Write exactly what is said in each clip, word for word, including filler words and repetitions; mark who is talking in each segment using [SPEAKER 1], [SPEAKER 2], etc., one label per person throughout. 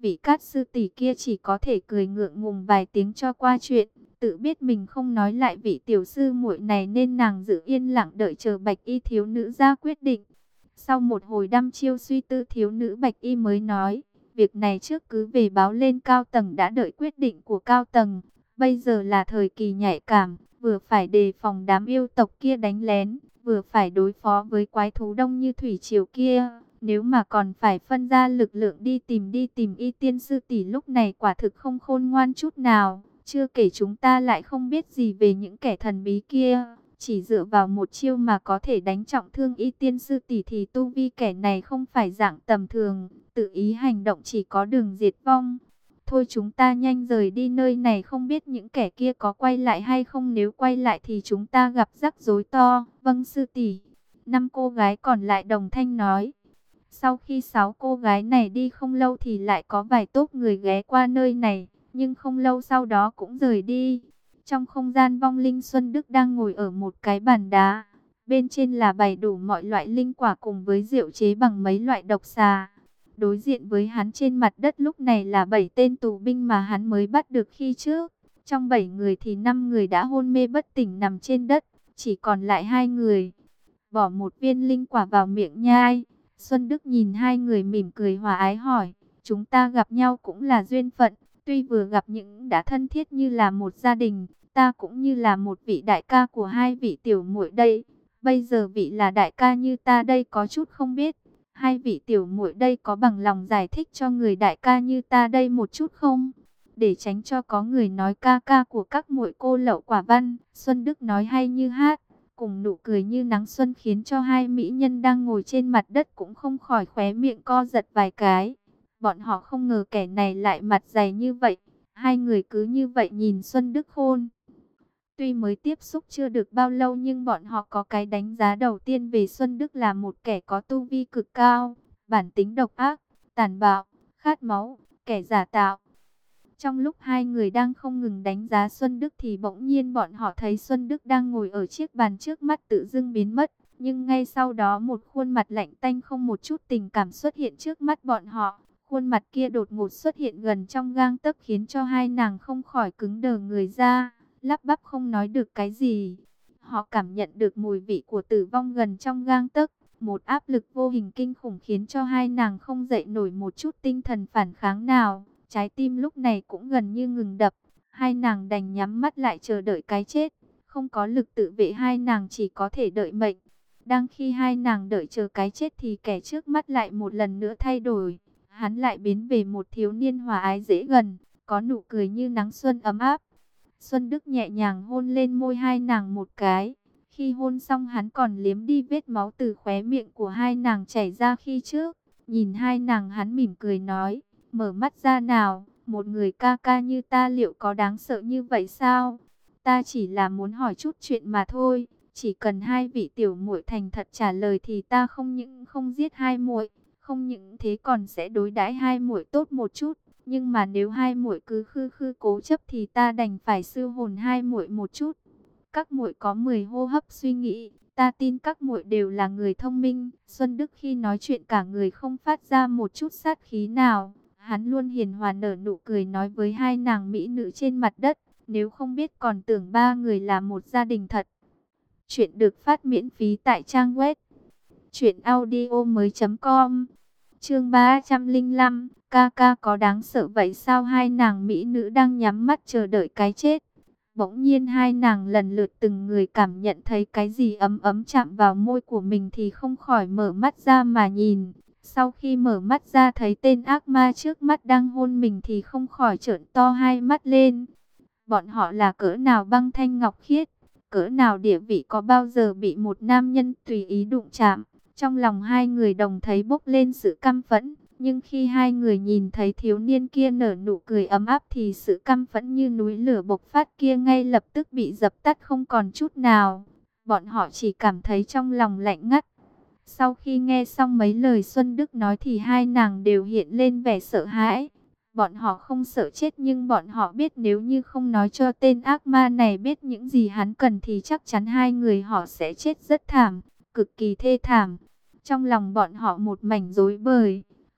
[SPEAKER 1] Vị Cát sư tỷ kia chỉ có thể cười ngượng ngùng vài tiếng cho qua chuyện, tự biết mình không nói lại vị tiểu sư muội này nên nàng giữ yên lặng đợi chờ Bạch Y thiếu nữ ra quyết định. Sau một hồi đăm chiêu suy tư, thiếu nữ Bạch Y mới nói, việc này trước cứ về báo lên cao tầng đã đợi quyết định của cao tầng. Bây giờ là thời kỳ nhạy cảm, vừa phải đề phòng đám yêu tộc kia đánh lén, vừa phải đối phó với quái thú đông như thủy triều kia. Nếu mà còn phải phân ra lực lượng đi tìm đi tìm Y Tiên sư tỷ lúc này quả thực không khôn ngoan chút nào. Chưa kể chúng ta lại không biết gì về những kẻ thần bí kia. Chỉ dựa vào một chiêu mà có thể đánh trọng thương Y Tiên sư tỷ thì tu vi kẻ này không phải dạng tầm thường. Tự ý hành động chỉ có đường diệt vong. Thôi chúng ta nhanh rời đi nơi này, không biết những kẻ kia có quay lại hay không. Nếu quay lại thì chúng ta gặp rắc rối to. Vâng sư tỷ. Năm cô gái còn lại đồng thanh nói. Sau khi sáu cô gái này đi không lâu thì lại có vài tốp người ghé qua nơi này, nhưng không lâu sau đó cũng rời đi. Trong không gian vong linh, Xuân Đức đang ngồi ở một cái bàn đá. Bên trên là bày đủ mọi loại linh quả cùng với rượu chế bằng mấy loại độc xà. Đối diện với hắn trên mặt đất lúc này là bảy tên tù binh mà hắn mới bắt được khi trước. Trong bảy người thì năm người đã hôn mê bất tỉnh nằm trên đất, chỉ còn lại hai người. Bỏ một viên linh quả vào miệng nhai. Xuân Đức nhìn hai người mỉm cười hòa ái hỏi, chúng ta gặp nhau cũng là duyên phận, tuy vừa gặp những đã thân thiết như là một gia đình, ta cũng như là một vị đại ca của hai vị tiểu muội đây. Bây giờ vị là đại ca như ta đây có chút không biết, hai vị tiểu muội đây có bằng lòng giải thích cho người đại ca như ta đây một chút không? Để tránh cho có người nói ca ca của các muội cô lậu quả văn, Xuân Đức nói hay như hát. Cùng nụ cười như nắng xuân khiến cho hai mỹ nhân đang ngồi trên mặt đất cũng không khỏi khóe miệng co giật vài cái. Bọn họ không ngờ kẻ này lại mặt dày như vậy. Hai người cứ như vậy nhìn Xuân Đức Khôn. Tuy mới tiếp xúc chưa được bao lâu nhưng bọn họ có cái đánh giá đầu tiên về Xuân Đức là một kẻ có tu vi cực cao, bản tính độc ác, tàn bạo, khát máu, kẻ giả tạo. Trong lúc hai người đang không ngừng đánh giá Xuân Đức thì bỗng nhiên bọn họ thấy Xuân Đức đang ngồi ở chiếc bàn trước mắt tự dưng biến mất. Nhưng ngay sau đó một khuôn mặt lạnh tanh không một chút tình cảm xuất hiện trước mắt bọn họ. Khuôn mặt kia đột ngột xuất hiện gần trong gang tấc khiến cho hai nàng không khỏi cứng đờ người ra, lắp bắp không nói được cái gì. Họ cảm nhận được mùi vị của tử vong gần trong gang tấc. Một áp lực vô hình kinh khủng khiến cho hai nàng không dậy nổi một chút tinh thần phản kháng nào. Trái tim lúc này cũng gần như ngừng đập, hai nàng đành nhắm mắt lại chờ đợi cái chết. Không có lực tự vệ, hai nàng chỉ có thể đợi mệnh. Đang khi hai nàng đợi chờ cái chết thì kẻ trước mắt lại một lần nữa thay đổi. Hắn lại biến về một thiếu niên hòa ái dễ gần, có nụ cười như nắng xuân ấm áp. Xuân Đức nhẹ nhàng hôn lên môi hai nàng một cái. Khi hôn xong hắn còn liếm đi vết máu từ khóe miệng của hai nàng chảy ra khi trước. Nhìn hai nàng hắn mỉm cười nói, mở mắt ra nào, một người ca ca như ta liệu có đáng sợ như vậy sao? Ta chỉ là muốn hỏi chút chuyện mà thôi, chỉ cần hai vị tiểu muội thành thật trả lời thì ta không những không giết hai muội, không những thế còn sẽ đối đãi hai muội tốt một chút, nhưng mà nếu hai muội cứ khư khư cố chấp thì ta đành phải sư hồn hai muội một chút. Các muội có mười hô hấp suy nghĩ, ta tin các muội đều là người thông minh. Xuân Đức khi nói chuyện cả người không phát ra một chút sát khí nào. Hắn luôn hiền hòa nở nụ cười nói với hai nàng mỹ nữ trên mặt đất, nếu không biết còn tưởng ba người là một gia đình thật. Chuyện được phát miễn phí tại trang web truyện audio mới chấm com. Chương ba trăm lẻ năm, ca ca có đáng sợ vậy sao? Hai nàng mỹ nữ đang nhắm mắt chờ đợi cái chết. Bỗng nhiên hai nàng lần lượt từng người cảm nhận thấy cái gì ấm ấm chạm vào môi của mình thì không khỏi mở mắt ra mà nhìn. Sau khi mở mắt ra thấy tên ác ma trước mắt đang hôn mình thì không khỏi trợn to hai mắt lên. Bọn họ là cỡ nào băng thanh ngọc khiết, cỡ nào địa vị, có bao giờ bị một nam nhân tùy ý đụng chạm. Trong lòng hai người đồng thấy bốc lên sự căm phẫn. Nhưng khi hai người nhìn thấy thiếu niên kia nở nụ cười ấm áp thì sự căm phẫn như núi lửa bộc phát kia ngay lập tức bị dập tắt không còn chút nào. Bọn họ chỉ cảm thấy trong lòng lạnh ngắt. Sau khi nghe xong mấy lời Xuân Đức nói thì hai nàng đều hiện lên vẻ sợ hãi. Bọn họ không sợ chết nhưng bọn họ biết nếu như không nói cho tên ác ma này biết những gì hắn cần thì chắc chắn hai người họ sẽ chết rất thảm, cực kỳ thê thảm. Trong lòng bọn họ một mảnh rối bời.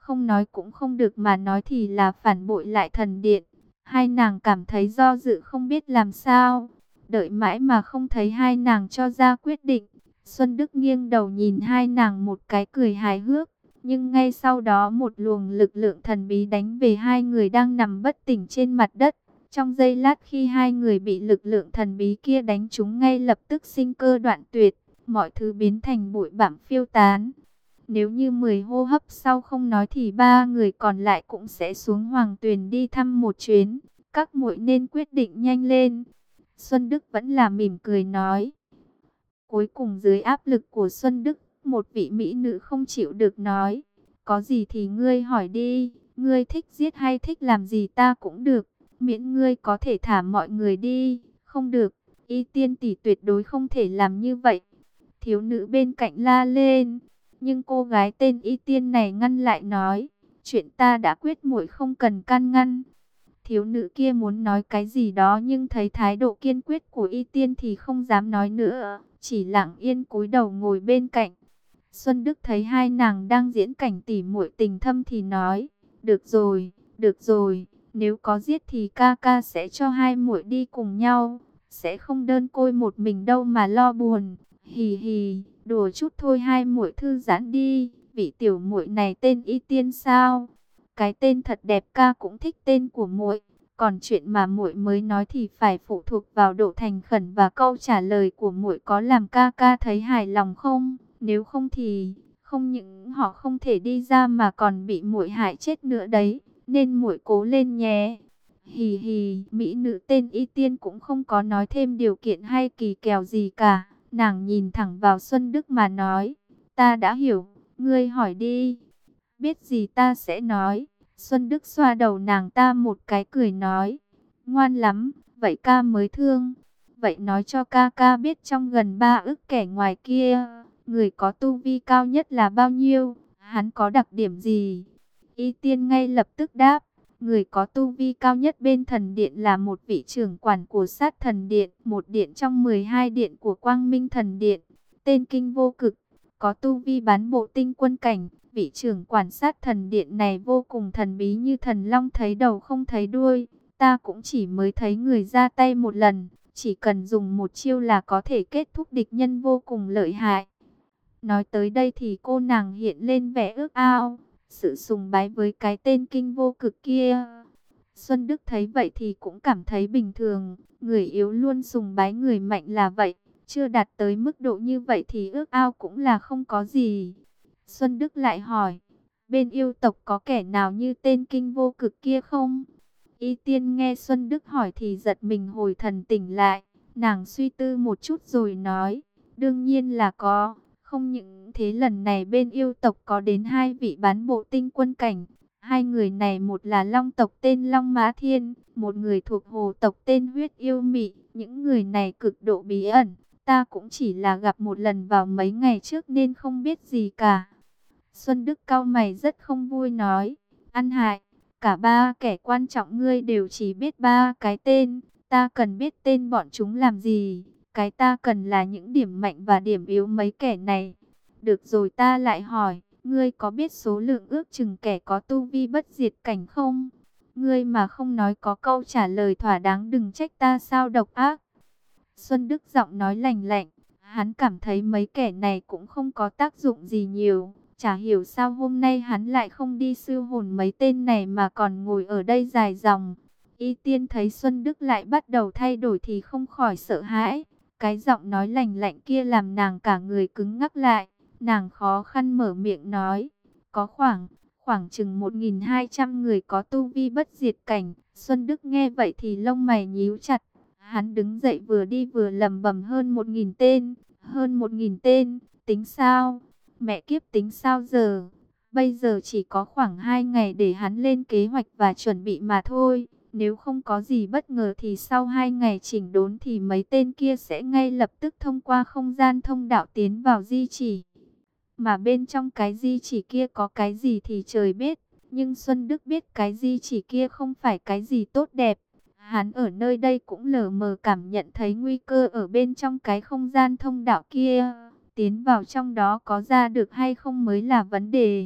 [SPEAKER 1] không nói cũng không được, mà nói thì là phản bội lại thần điện. Hai nàng cảm thấy do dự không biết làm sao. Đợi mãi mà không thấy hai nàng cho ra quyết định. Xuân Đức nghiêng đầu nhìn hai nàng một cái cười hài hước. Nhưng ngay sau đó một luồng lực lượng thần bí đánh về hai người đang nằm bất tỉnh trên mặt đất. Trong giây lát khi hai người bị lực lượng thần bí kia đánh trúng, ngay lập tức sinh cơ đoạn tuyệt. Mọi thứ biến thành bụi bặm phiêu tán. Nếu như mười hô hấp sau không nói thì ba người còn lại cũng sẽ xuống Hoàng Tuyền đi thăm một chuyến. Các muội nên quyết định nhanh lên. Xuân Đức vẫn là mỉm cười nói. Cuối cùng dưới áp lực của Xuân Đức, một vị mỹ nữ không chịu được nói. Có gì thì ngươi hỏi đi, ngươi thích giết hay thích làm gì ta cũng được. Miễn ngươi có thể thả mọi người đi. Không được, Y Tiên tỷ tuyệt đối không thể làm như vậy. Thiếu nữ bên cạnh la lên. Nhưng cô gái tên Y Tiên này ngăn lại nói. Chuyện ta đã quyết, muội không cần can ngăn. Thiếu nữ kia muốn nói cái gì đó, nhưng thấy thái độ kiên quyết của Y Tiên thì không dám nói nữa. Chỉ lặng yên cúi đầu ngồi bên cạnh. Xuân Đức thấy hai nàng đang diễn cảnh tỉ muội tình thâm thì nói. Được rồi, được rồi. Nếu có giết thì ca ca sẽ cho hai muội đi cùng nhau. Sẽ không đơn côi một mình đâu mà lo buồn. Hì hì, đùa chút thôi, hai muội thư giãn đi. Vị tiểu muội này tên Y Tiên sao? Cái tên thật đẹp, ca cũng thích tên của muội. Còn chuyện mà muội mới nói thì phải phụ thuộc vào độ thành khẩn và câu trả lời của muội có làm ca ca thấy hài lòng không? Nếu không thì không những họ không thể đi ra mà còn bị muội hại chết nữa đấy. Nên muội cố lên nhé. Hì hì, mỹ nữ tên Y Tiên cũng không có nói thêm điều kiện hay kỳ kèo gì cả. Nàng nhìn thẳng vào Xuân Đức mà nói. Ta đã hiểu, ngươi hỏi đi. Biết gì ta sẽ nói. Xuân Đức xoa đầu nàng ta một cái cười nói. Ngoan lắm, vậy ca mới thương. Vậy nói cho ca ca biết trong gần ba ức kẻ ngoài kia, người có tu vi cao nhất là bao nhiêu? Hắn có đặc điểm gì? Y Tiên ngay lập tức đáp. Người có tu vi cao nhất bên thần điện là một vị trưởng quản của sát thần điện, một điện trong mười hai điện của Quang Minh thần điện, tên Kinh Vô Cực, có tu vi bán bộ tinh quân cảnh. Vị trưởng quản sát thần điện này vô cùng thần bí, như thần long thấy đầu không thấy đuôi. Ta cũng chỉ mới thấy người ra tay một lần, chỉ cần dùng một chiêu là có thể kết thúc địch nhân, vô cùng lợi hại. Nói tới đây thì cô nàng hiện lên vẻ ước ao, sự sùng bái với cái tên Kinh Vô Cực kia. Xuân Đức thấy vậy thì cũng cảm thấy bình thường, người yếu luôn sùng bái người mạnh là vậy, chưa đạt tới mức độ như vậy thì ước ao cũng là không có gì. Xuân Đức lại hỏi, bên yêu tộc có kẻ nào như tên Kinh Vô Cực kia không? Y Tiên nghe Xuân Đức hỏi thì giật mình hồi thần tỉnh lại, nàng suy tư một chút rồi nói, đương nhiên là có. Không những thế, lần này bên yêu tộc có đến hai vị bán bộ tinh quân cảnh. Hai người này, một là long tộc tên Long Mã Thiên, một người thuộc hồ tộc tên Huyết Yêu Mị. Những người này cực độ bí ẩn, ta cũng chỉ là gặp một lần vào mấy ngày trước nên không biết gì cả. Xuân Đức cau mày rất không vui nói, ăn hại, cả ba kẻ quan trọng ngươi đều chỉ biết ba cái tên, ta cần biết tên bọn chúng làm gì? Cái ta cần là những điểm mạnh và điểm yếu mấy kẻ này. Được rồi, ta lại hỏi, ngươi có biết số lượng ước chừng kẻ có tu vi bất diệt cảnh không? Ngươi mà không nói có câu trả lời thỏa đáng, đừng trách ta sao độc ác. Xuân Đức giọng nói lành lạnh, hắn cảm thấy mấy kẻ này cũng không có tác dụng gì nhiều. Chả hiểu sao hôm nay hắn lại không đi siêu hồn mấy tên này mà còn ngồi ở đây dài dòng. Y Tiên thấy Xuân Đức lại bắt đầu thay đổi thì không khỏi sợ hãi. Cái giọng nói lành lạnh kia làm nàng cả người cứng ngắc lại. Nàng khó khăn mở miệng nói. Có khoảng, khoảng chừng một nghìn hai trăm người có tu vi bất diệt cảnh. Xuân Đức nghe vậy thì lông mày nhíu chặt. Hắn đứng dậy vừa đi vừa lẩm bẩm, hơn một nghìn tên, hơn một nghìn tên, tính sao? Mẹ kiếp, tính sao giờ? Bây giờ chỉ có khoảng hai ngày để hắn lên kế hoạch và chuẩn bị mà thôi. Nếu không có gì bất ngờ thì sau hai ngày chỉnh đốn thì mấy tên kia sẽ ngay lập tức thông qua không gian thông đạo tiến vào di chỉ. Mà bên trong cái di chỉ kia có cái gì thì trời biết. Nhưng Xuân Đức biết cái di chỉ kia không phải cái gì tốt đẹp. Hắn ở nơi đây cũng lờ mờ cảm nhận thấy nguy cơ ở bên trong cái không gian thông đạo kia. Tiến vào trong đó có ra được hay không mới là vấn đề.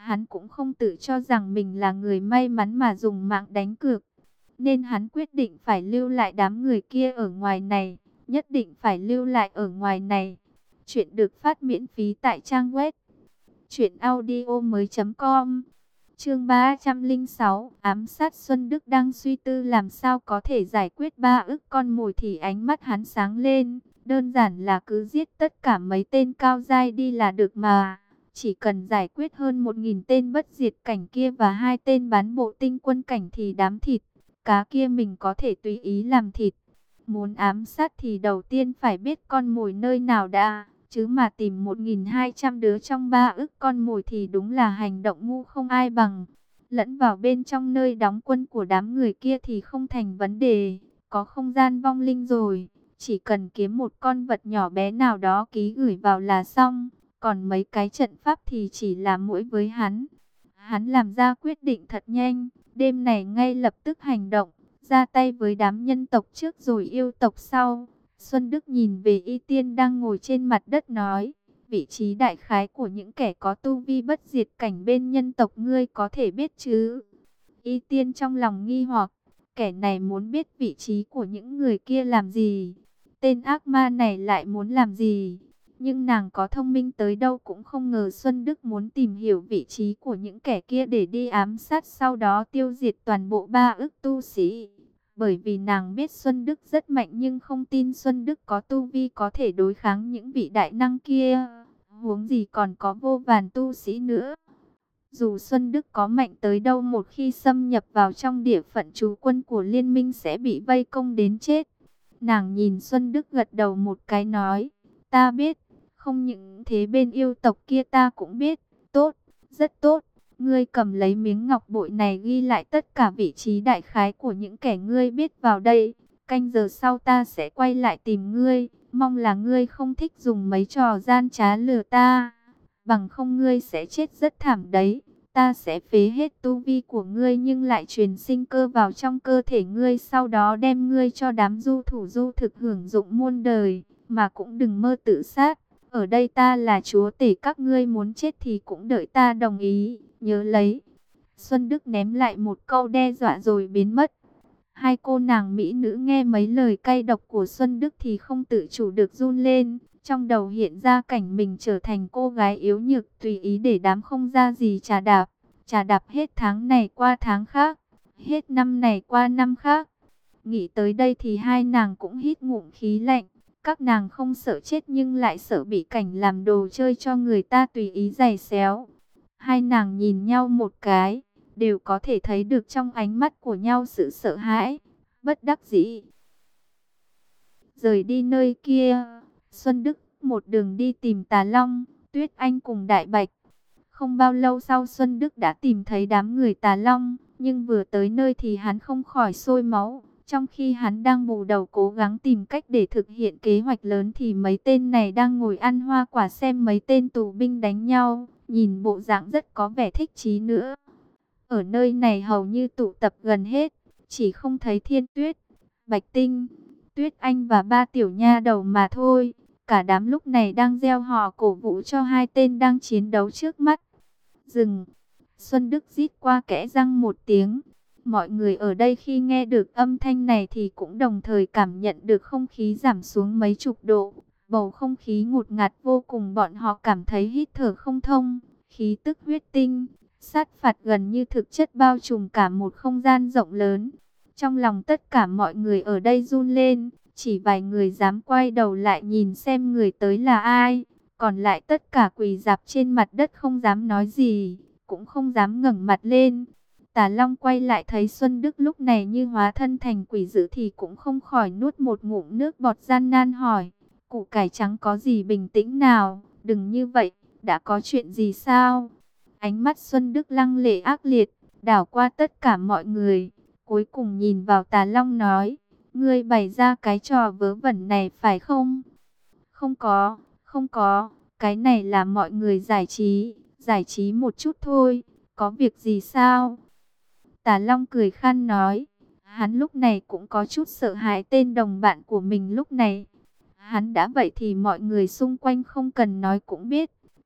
[SPEAKER 1] Hắn cũng không tự cho rằng mình là người may mắn mà dùng mạng đánh cược. Nên hắn quyết định phải lưu lại đám người kia ở ngoài này. Nhất định phải lưu lại ở ngoài này. Chuyện được phát miễn phí tại trang web truyện audio mới chấm com. Chương ba trăm lẻ sáu, ám sát. Xuân Đức đang suy tư làm sao có thể giải quyết ba ức con mồi thì ánh mắt hắn sáng lên. Đơn giản là cứ giết tất cả mấy tên cao giai đi là được mà. Chỉ cần giải quyết hơn một nghìn tên bất diệt cảnh kia và hai tên bán bộ tinh quân cảnh thì đám thịt cá kia mình có thể tùy ý làm thịt. Muốn ám sát thì đầu tiên phải biết con mồi nơi nào đã. Chứ mà tìm một nghìn hai trăm đứa trong ba ức con mồi thì đúng là hành động ngu không ai bằng. Lẫn vào bên trong nơi đóng quân của đám người kia thì không thành vấn đề. Có không gian vong linh rồi. Chỉ cần kiếm một con vật nhỏ bé nào đó ký gửi vào là xong. Còn mấy cái trận pháp thì chỉ là mũi với hắn. Hắn làm ra quyết định thật nhanh. Đêm này ngay lập tức hành động. Ra tay với đám nhân tộc trước rồi yêu tộc sau. Xuân Đức nhìn về Y Tiên đang ngồi trên mặt đất nói. Vị trí đại khái của những kẻ có tu vi bất diệt cảnh bên nhân tộc ngươi có thể biết chứ? Y Tiên trong lòng nghi hoặc. Kẻ này muốn biết vị trí của những người kia làm gì? Tên ác ma này lại muốn làm gì? Nhưng nàng có thông minh tới đâu cũng không ngờ Xuân Đức muốn tìm hiểu vị trí của những kẻ kia để đi ám sát, sau đó tiêu diệt toàn bộ ba ức tu sĩ. Bởi vì nàng biết Xuân Đức rất mạnh nhưng không tin Xuân Đức có tu vi có thể đối kháng những vị đại năng kia. Huống gì còn có vô vàn tu sĩ nữa. Dù Xuân Đức có mạnh tới đâu, một khi xâm nhập vào trong địa phận trú quân của liên minh sẽ bị vây công đến chết. Nàng nhìn Xuân Đức gật đầu một cái nói. Ta biết, không những thế bên yêu tộc kia ta cũng biết. Tốt, rất tốt. Ngươi cầm lấy miếng ngọc bội này ghi lại tất cả vị trí đại khái của những kẻ ngươi biết vào đây. Canh giờ sau ta sẽ quay lại tìm ngươi. Mong là ngươi không thích dùng mấy trò gian trá lừa ta. Bằng không ngươi sẽ chết rất thảm đấy. Ta sẽ phế hết tu vi của ngươi nhưng lại truyền sinh cơ vào trong cơ thể ngươi. Sau đó đem ngươi cho đám du thủ du thực hưởng dụng muôn đời. Mà cũng đừng mơ tự sát. Ở đây ta là chúa tể, các ngươi muốn chết thì cũng đợi ta đồng ý. Nhớ lấy. Xuân Đức ném lại một câu đe dọa rồi biến mất. Hai cô nàng mỹ nữ nghe mấy lời cay độc của Xuân Đức thì không tự chủ được run lên. Trong đầu hiện ra cảnh mình trở thành cô gái yếu nhược tùy ý để đám không ra gì trà đạp. Trà đạp hết tháng này qua tháng khác. Hết năm này qua năm khác. Nghĩ tới đây thì hai nàng cũng hít ngụm khí lạnh. Các nàng không sợ chết nhưng lại sợ bị cảnh làm đồ chơi cho người ta tùy ý giày xéo. Hai nàng nhìn nhau một cái, đều có thể thấy được trong ánh mắt của nhau sự sợ hãi, bất đắc dĩ. Rời đi nơi kia, Xuân Đức một đường đi tìm Tà Long, Tuyết Anh cùng Đại Bạch. Không bao lâu sau Xuân Đức đã tìm thấy đám người Tà Long, nhưng vừa tới nơi thì hắn không khỏi sôi máu. Trong khi hắn đang bù đầu cố gắng tìm cách để thực hiện kế hoạch lớn thì mấy tên này đang ngồi ăn hoa quả xem mấy tên tù binh đánh nhau. Nhìn bộ dạng rất có vẻ thích chí nữa. Ở nơi này hầu như tụ tập gần hết. Chỉ không thấy Thiên Tuyết, Bạch Tinh, Tuyết Anh và ba tiểu nha đầu mà thôi. Cả đám lúc này đang reo hò cổ vũ cho hai tên đang chiến đấu trước mắt. Dừng. Xuân Đức rít qua kẽ răng một tiếng. Mọi người ở đây khi nghe được âm thanh này thì cũng đồng thời cảm nhận được không khí giảm xuống mấy chục độ. Bầu không khí ngột ngạt vô cùng, bọn họ cảm thấy hít thở không thông. Khí tức huyết tinh, sát phạt gần như thực chất bao trùm cả một không gian rộng lớn. Trong lòng tất cả mọi người ở đây run lên. Chỉ vài người dám quay đầu lại nhìn xem người tới là ai. Còn lại tất cả quỳ rạp trên mặt đất không dám nói gì, cũng không dám ngẩng mặt lên. Tà Long quay lại thấy Xuân Đức lúc này như hóa thân thành quỷ dữ thì cũng không khỏi nuốt một ngụm nước bọt, gian nan hỏi. Củ cải trắng có gì bình tĩnh nào, đừng như vậy, đã có chuyện gì sao? Ánh mắt Xuân Đức lăng lệ ác liệt, đảo qua tất cả mọi người. Cuối cùng nhìn vào Tà Long nói, ngươi bày ra cái trò vớ vẩn này phải không? Không có, không có, cái này là mọi người giải trí, giải trí một chút thôi, có việc gì sao? Tà Long cười khan nói, hắn lúc này cũng có chút sợ hãi tên đồng bạn của mình lúc này. Hắn đã vậy thì mọi người xung quanh không cần nói cũng biết,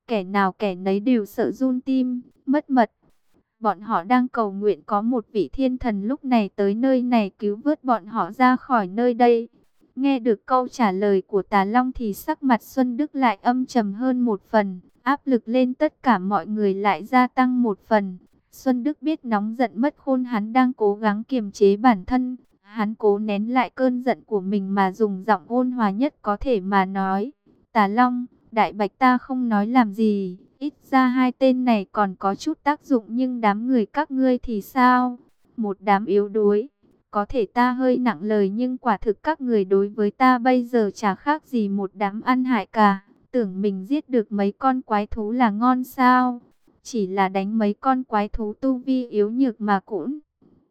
[SPEAKER 1] kẻ nào kẻ nấy đều sợ run tim, mất mật. Bọn họ đang cầu nguyện có một vị thiên thần lúc này tới nơi này cứu vớt bọn họ ra khỏi nơi đây. Nghe được câu trả lời của Tà Long thì sắc mặt Xuân Đức lại âm trầm hơn một phần, áp lực lên tất cả mọi người lại gia tăng một phần. Xuân Đức biết nóng giận mất khôn, hắn đang cố gắng kiềm chế bản thân. Hắn cố nén lại cơn giận của mình mà dùng giọng ôn hòa nhất có thể mà nói. Tà Long, Đại Bạch ta không nói làm gì, ít ra hai tên này còn có chút tác dụng, nhưng đám người các ngươi thì sao? Một đám yếu đuối. Có thể ta hơi nặng lời nhưng quả thực các người đối với ta bây giờ chả khác gì một đám ăn hại cả. Tưởng mình giết được mấy con quái thú là ngon sao? Chỉ là đánh mấy con quái thú tu vi yếu nhược mà cũng.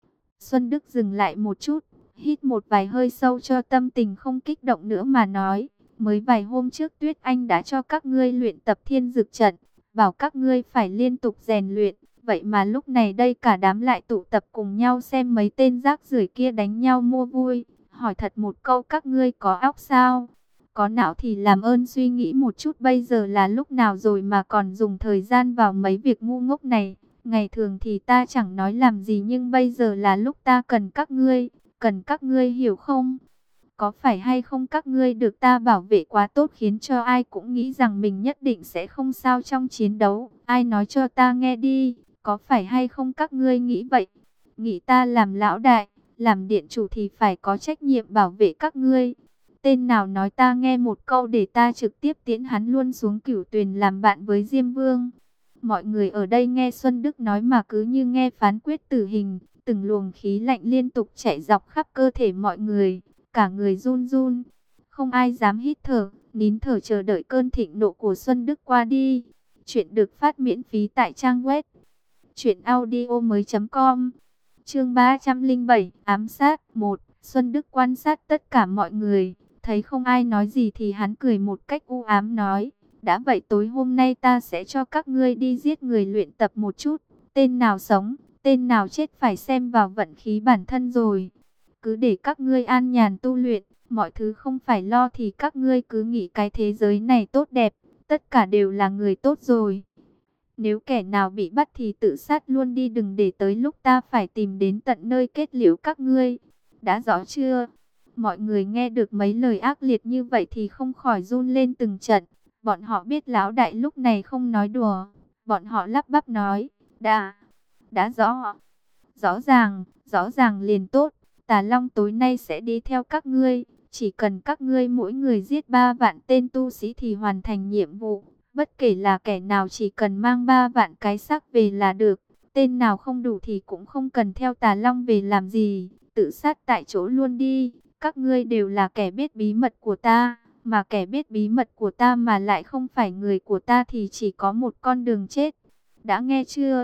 [SPEAKER 1] Xuân Đức dừng lại một chút, hít một vài hơi sâu cho tâm tình không kích động nữa mà nói. Mới vài hôm trước Tuyết Anh đã cho các ngươi luyện tập thiên dực trận, bảo các ngươi phải liên tục rèn luyện. Vậy mà lúc này đây cả đám lại tụ tập cùng nhau xem mấy tên rác rưởi kia đánh nhau mua vui. Hỏi thật một câu, các ngươi có óc sao? Có não thì làm ơn suy nghĩ một chút, bây giờ là lúc nào rồi mà còn dùng thời gian vào mấy việc ngu ngốc này. Ngày thường thì ta chẳng nói làm gì, nhưng bây giờ là lúc ta cần các ngươi, cần các ngươi hiểu không? Có phải hay không các ngươi được ta bảo vệ quá tốt khiến cho ai cũng nghĩ rằng mình nhất định sẽ không sao trong chiến đấu? Ai nói cho ta nghe đi, có phải hay không các ngươi nghĩ vậy? Nghĩ ta làm lão đại, làm điện chủ thì phải có trách nhiệm bảo vệ các ngươi. Tên nào nói ta nghe một câu để ta trực tiếp tiễn hắn luôn xuống Cửu Tuyền làm bạn với Diêm Vương. Mọi người ở đây nghe Xuân Đức nói mà cứ như nghe phán quyết tử hình, từng luồng khí lạnh liên tục chạy dọc khắp cơ thể mọi người, cả người run run, không ai dám hít thở, nín thở chờ đợi cơn thịnh nộ của Xuân Đức qua đi. Chuyện được phát miễn phí tại trang web truyện audio mới chấm com. Chương ba trăm lẻ bảy, ám sát một. Xuân Đức quan sát tất cả mọi người, thấy không ai nói gì thì hắn cười một cách u ám nói: đã vậy tối hôm nay ta sẽ cho các ngươi đi giết người luyện tập một chút. Tên nào sống, tên nào chết phải xem vào vận khí bản thân rồi. Cứ để các ngươi an nhàn tu luyện, mọi thứ không phải lo thì các ngươi cứ nghĩ cái thế giới này tốt đẹp, tất cả đều là người tốt rồi. Nếu kẻ nào bị bắt thì tự sát luôn đi, đừng để tới lúc ta phải tìm đến tận nơi kết liễu các ngươi. Đã rõ chưa? Mọi người nghe được mấy lời ác liệt như vậy thì không khỏi run lên từng trận. Bọn họ biết lão đại lúc này không nói đùa. Bọn họ lắp bắp nói: đã, đã rõ, rõ ràng, rõ ràng liền tốt. Tà Long tối nay sẽ đi theo các ngươi. Chỉ cần các ngươi mỗi người giết ba vạn tên tu sĩ thì hoàn thành nhiệm vụ. Bất kể là kẻ nào, chỉ cần mang ba vạn cái xác về là được. Tên nào không đủ thì cũng không cần theo Tà Long về làm gì, tự sát tại chỗ luôn đi. Các ngươi đều là kẻ biết bí mật của ta, mà kẻ biết bí mật của ta mà lại không phải người của ta thì chỉ có một con đường chết. Đã nghe chưa?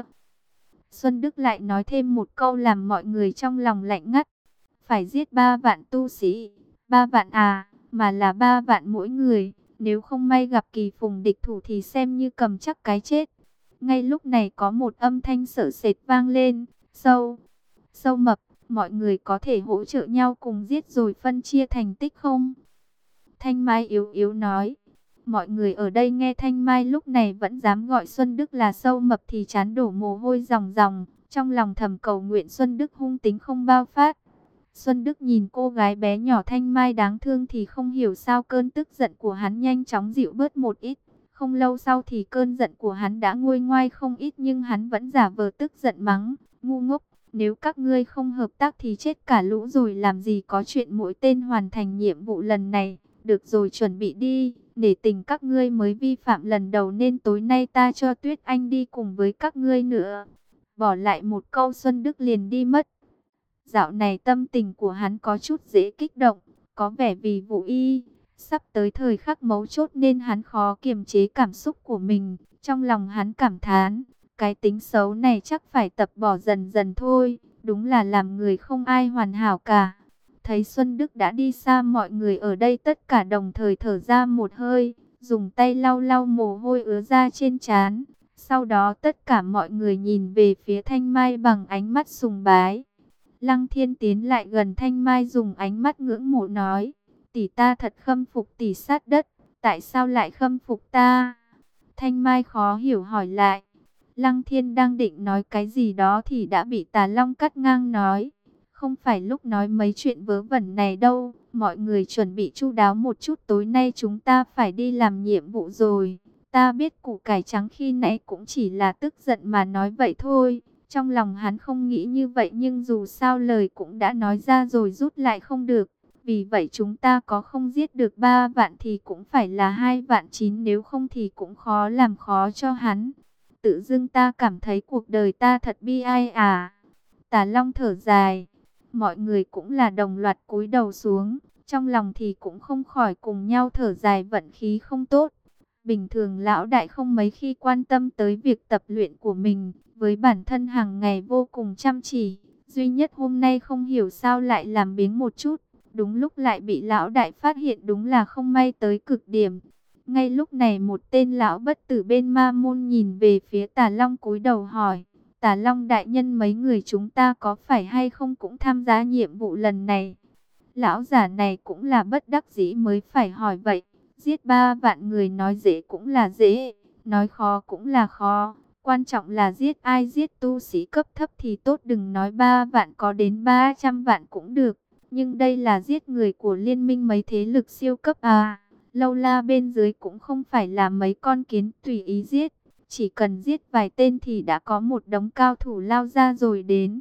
[SPEAKER 1] Xuân Đức lại nói thêm một câu làm mọi người trong lòng lạnh ngắt. Phải giết ba vạn tu sĩ, ba vạn à, mà là ba vạn mỗi người. Nếu không may gặp kỳ phùng địch thủ thì xem như cầm chắc cái chết. Ngay lúc này có một âm thanh sợ sệt vang lên. Sâu, sâu mập, mọi người có thể hỗ trợ nhau cùng giết rồi phân chia thành tích không? Thanh Mai yếu yếu nói. Mọi người ở đây nghe Thanh Mai lúc này vẫn dám gọi Xuân Đức là sâu mập thì chán đổ mồ hôi ròng ròng. Trong lòng thầm cầu nguyện Xuân Đức hung tính không bao phát. Xuân Đức nhìn cô gái bé nhỏ Thanh Mai đáng thương thì không hiểu sao cơn tức giận của hắn nhanh chóng dịu bớt một ít. Không lâu sau thì cơn giận của hắn đã nguôi ngoai không ít, nhưng hắn vẫn giả vờ tức giận mắng: ngu ngốc, nếu các ngươi không hợp tác thì chết cả lũ rồi, làm gì có chuyện mỗi tên hoàn thành nhiệm vụ lần này. Được rồi, chuẩn bị đi, để tình các ngươi mới vi phạm lần đầu nên tối nay ta cho Tuyết Anh đi cùng với các ngươi nữa. Bỏ lại một câu Xuân Đức liền đi mất. Dạo này tâm tình của hắn có chút dễ kích động, có vẻ vì vụ y sắp tới thời khắc mấu chốt nên hắn khó kiềm chế cảm xúc của mình. Trong lòng hắn cảm thán, cái tính xấu này chắc phải tập bỏ dần dần thôi, đúng là làm người không ai hoàn hảo cả. Thấy Xuân Đức đã đi xa, mọi người ở đây tất cả đồng thời thở ra một hơi, dùng tay lau lau mồ hôi ứa ra trên trán. Sau đó tất cả mọi người nhìn về phía Thanh Mai bằng ánh mắt sùng bái. Lăng Thiên tiến lại gần Thanh Mai dùng ánh mắt ngưỡng mộ nói: tỷ ta thật khâm phục tỷ sát đất, tại sao lại khâm phục ta? Thanh Mai khó hiểu hỏi lại. Lăng Thiên đang định nói cái gì đó thì đã bị Tà Long cắt ngang nói. Không phải lúc nói mấy chuyện vớ vẩn này đâu, mọi người chuẩn bị chu đáo một chút, tối nay chúng ta phải đi làm nhiệm vụ rồi. Ta biết củ cải trắng khi nãy cũng chỉ là tức giận mà nói vậy thôi. Trong lòng hắn không nghĩ như vậy nhưng dù sao lời cũng đã nói ra rồi rút lại không được. Vì vậy chúng ta có không giết được ba vạn thì cũng phải là hai vạn chín, nếu không thì cũng khó làm khó cho hắn. Tự dưng ta cảm thấy cuộc đời ta thật bi ai à. Tà Long thở dài. Mọi người cũng là đồng loạt cúi đầu xuống. Trong lòng thì cũng không khỏi cùng nhau thở dài, vận khí không tốt. Bình thường lão đại không mấy khi quan tâm tới việc tập luyện của mình. Với bản thân hàng ngày vô cùng chăm chỉ. Duy nhất hôm nay không hiểu sao lại làm biếng một chút. Đúng lúc lại bị lão đại phát hiện, đúng là không may tới cực điểm. Ngay lúc này một tên lão bất tử bên ma môn nhìn về phía Tà Long cúi đầu hỏi. Tà Long đại nhân, mấy người chúng ta có phải hay không cũng tham gia nhiệm vụ lần này? Lão giả này cũng là bất đắc dĩ mới phải hỏi vậy. Giết ba vạn người nói dễ cũng là dễ, nói khó cũng là khó. Quan trọng là giết ai, giết tu sĩ cấp thấp thì tốt, đừng nói ba vạn, có đến ba trăm vạn cũng được. Nhưng đây là giết người của liên minh mấy thế lực siêu cấp à. Lâu la bên dưới cũng không phải là mấy con kiến tùy ý giết. Chỉ cần giết vài tên thì đã có một đống cao thủ lao ra rồi đến.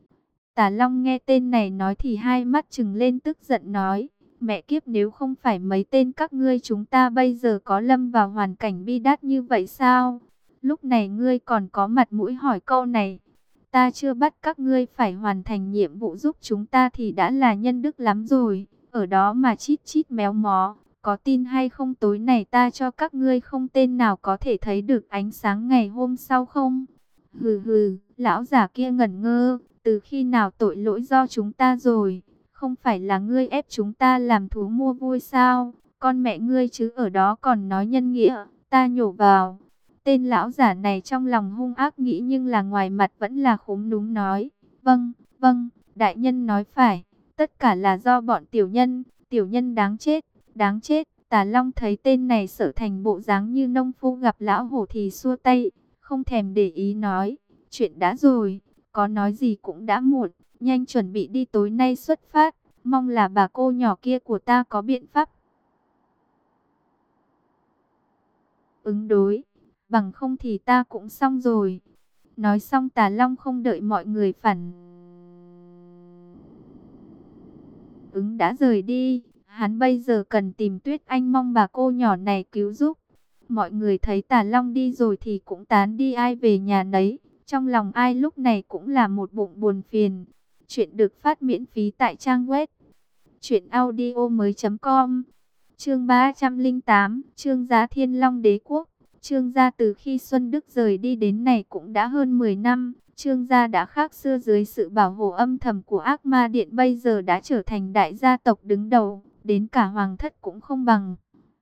[SPEAKER 1] Tà Long nghe tên này nói thì hai mắt trừng lên tức giận nói. Mẹ kiếp, nếu không phải mấy tên các ngươi chúng ta bây giờ có lâm vào hoàn cảnh bi đát như vậy sao? Lúc này ngươi còn có mặt mũi hỏi câu này. Ta chưa bắt các ngươi phải hoàn thành nhiệm vụ giúp chúng ta thì đã là nhân đức lắm rồi. Ở đó mà chít chít méo mó. Có tin hay không, tối nay ta cho các ngươi không tên nào có thể thấy được ánh sáng ngày hôm sau không? Hừ hừ, lão già kia ngẩn ngơ. Từ khi nào tội lỗi do chúng ta rồi? Không phải là ngươi ép chúng ta làm thú mua vui sao? Con mẹ ngươi chứ, ở đó còn nói nhân nghĩa. Ta nhổ vào. Tên lão giả này trong lòng hung ác nghĩ nhưng là ngoài mặt vẫn là khúm núm nói. Vâng, vâng, đại nhân nói phải. Tất cả là do bọn tiểu nhân. Tiểu nhân đáng chết, đáng chết. Tà Long thấy tên này sợ thành bộ dáng như nông phu gặp lão hổ thì xua tay. Không thèm để ý nói. Chuyện đã rồi, có nói gì cũng đã muộn. Nhanh chuẩn bị đi, tối nay xuất phát. Mong là bà cô nhỏ kia của ta có biện pháp ứng đối. Bằng không thì ta cũng xong rồi. Nói xong Tà Long không đợi mọi người phản ứng đã rời đi. Hắn bây giờ cần tìm Tuyết Anh, mong bà cô nhỏ này cứu giúp. Mọi người thấy Tà Long đi rồi thì cũng tán đi, ai về nhà nấy. Trong lòng ai lúc này cũng là một bụng buồn phiền. Chuyện được phát miễn phí tại trang web truyện audio mới chấm com. Chương ba trăm lẻ tám, Trương Giá Thiên Long Đế Quốc. Trương gia từ khi Xuân Đức rời đi đến nay cũng đã hơn mười năm. Trương gia đã khác xưa, dưới sự bảo hộ âm thầm của Ác Ma Điện bây giờ đã trở thành đại gia tộc đứng đầu, đến cả hoàng thất cũng không bằng.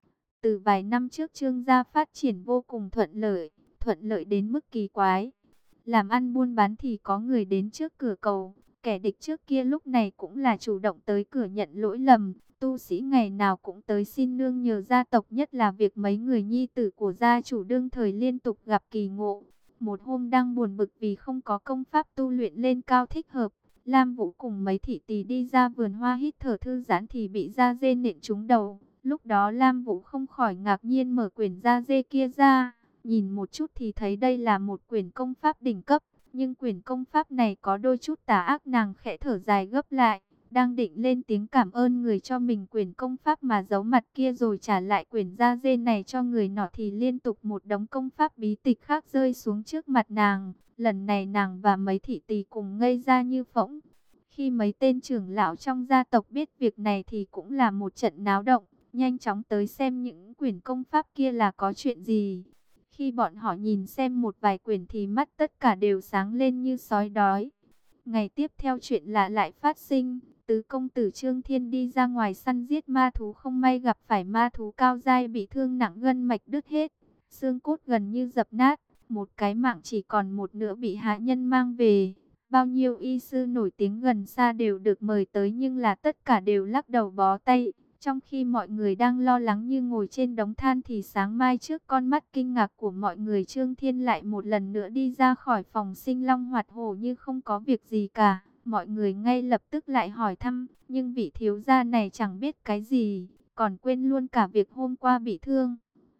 [SPEAKER 1] Từ vài năm trước Trương gia phát triển vô cùng thuận lợi, thuận lợi đến mức kỳ quái. Làm ăn buôn bán thì có người đến trước cửa cầu, kẻ địch trước kia lúc này cũng là chủ động tới cửa nhận lỗi lầm. Tu sĩ ngày nào cũng tới xin nương nhờ gia tộc, nhất là việc mấy người nhi tử của gia chủ đương thời liên tục gặp kỳ ngộ. Một hôm đang buồn bực vì không có công pháp tu luyện lên cao thích hợp, Lam Vũ cùng mấy thị tỳ đi ra vườn hoa hít thở thư giãn thì bị da dê nện trúng đầu. Lúc đó Lam Vũ không khỏi ngạc nhiên mở quyển da dê kia ra, nhìn một chút thì thấy đây là một quyển công pháp đỉnh cấp, nhưng quyển công pháp này có đôi chút tà ác. Nàng khẽ thở dài gấp lại, đang định lên tiếng cảm ơn người cho mình quyển công pháp mà giấu mặt kia rồi trả lại quyển da dê này cho người nọ thì liên tục một đống công pháp bí tịch khác rơi xuống trước mặt nàng. Lần này nàng và mấy thị tỳ cùng ngây ra như phỗng. Khi mấy tên trưởng lão trong gia tộc biết việc này thì cũng là một trận náo động, nhanh chóng tới xem những quyển công pháp kia là có chuyện gì. Khi bọn họ nhìn xem một vài quyển thì mắt tất cả đều sáng lên như sói đói. Ngày tiếp theo chuyện lạ lại phát sinh. Tứ công tử Trương Thiên đi ra ngoài săn giết ma thú, không may gặp phải ma thú cao giai bị thương nặng, gân mạch đứt hết, xương cốt gần như dập nát, một cái mạng chỉ còn một nửa bị hạ nhân mang về. Bao nhiêu y sư nổi tiếng gần xa đều được mời tới nhưng là tất cả đều lắc đầu bó tay. Trong khi mọi người đang lo lắng như ngồi trên đống than thì sáng mai trước con mắt kinh ngạc của mọi người, Trương Thiên lại một lần nữa đi ra khỏi phòng sinh long hoạt hổ như không có việc gì cả. Mọi người ngay lập tức lại hỏi thăm, nhưng vị thiếu gia này chẳng biết cái gì, còn quên luôn cả việc hôm qua bị thương.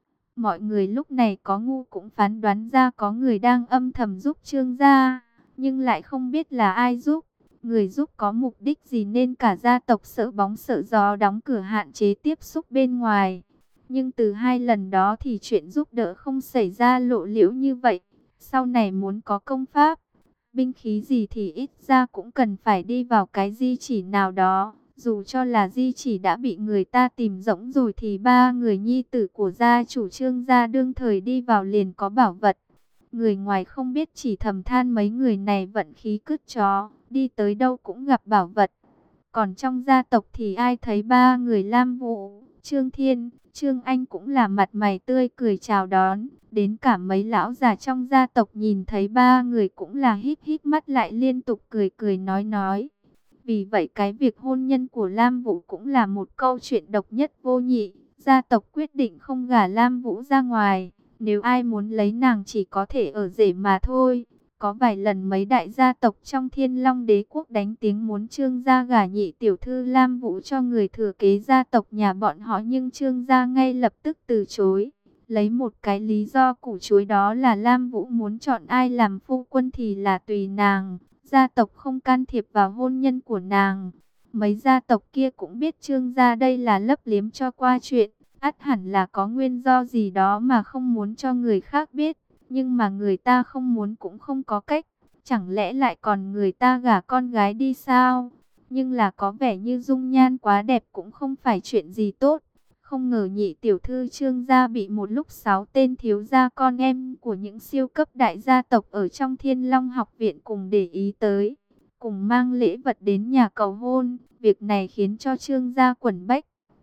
[SPEAKER 1] Mọi người lúc này có ngu cũng phán đoán ra có người đang âm thầm giúp Trương gia, nhưng lại không biết là ai giúp. Người giúp có mục đích gì nên cả gia tộc sợ bóng sợ gió đóng cửa hạn chế tiếp xúc bên ngoài. Nhưng từ hai lần đó thì chuyện giúp đỡ không xảy ra lộ liễu như vậy. Sau này muốn có công pháp, binh khí gì thì ít ra cũng cần phải đi vào cái di chỉ nào đó. Dù cho là di chỉ đã bị người ta tìm rỗng rồi thì ba người nhi tử của gia chủ Trương gia đương thời đi vào liền có bảo vật. Người ngoài không biết chỉ thầm than mấy người này vận khí cứt chó, đi tới đâu cũng gặp bảo vật. Còn trong gia tộc thì ai thấy ba người Lam Vũ, Trương Thiên, Trương Anh cũng là mặt mày tươi cười chào đón. Đến cả mấy lão già trong gia tộc nhìn thấy ba người cũng là híp híp mắt lại liên tục cười cười nói nói. Vì vậy cái việc hôn nhân của Lam Vũ cũng là một câu chuyện độc nhất vô nhị. Gia tộc quyết định không gả Lam Vũ ra ngoài. Nếu ai muốn lấy nàng chỉ có thể ở rể mà thôi. Có vài lần mấy đại gia tộc trong Thiên Long Đế quốc đánh tiếng muốn Trương gia gả nhị tiểu thư Lam Vũ cho người thừa kế gia tộc nhà bọn họ, nhưng Trương gia ngay lập tức từ chối. Lấy một cái lý do củ chuối đó là Lam Vũ muốn chọn ai làm phu quân thì là tùy nàng. Gia tộc không can thiệp vào hôn nhân của nàng. Mấy gia tộc kia cũng biết Trương gia đây là lấp liếm cho qua chuyện. Ắt hẳn là có nguyên do gì đó mà không muốn cho người khác biết. Nhưng mà người ta không muốn cũng không có cách. Chẳng lẽ lại còn người ta gả con gái đi sao? Nhưng là có vẻ như dung nhan quá đẹp cũng không phải chuyện gì tốt. Không ngờ nhị tiểu thư Trương gia bị một lúc sáu tên thiếu gia con em của những siêu cấp đại gia tộc ở trong Thiên Long học viện cùng để ý tới. Cùng mang lễ vật đến nhà cầu hôn. Việc này khiến cho Trương gia quẩn bách.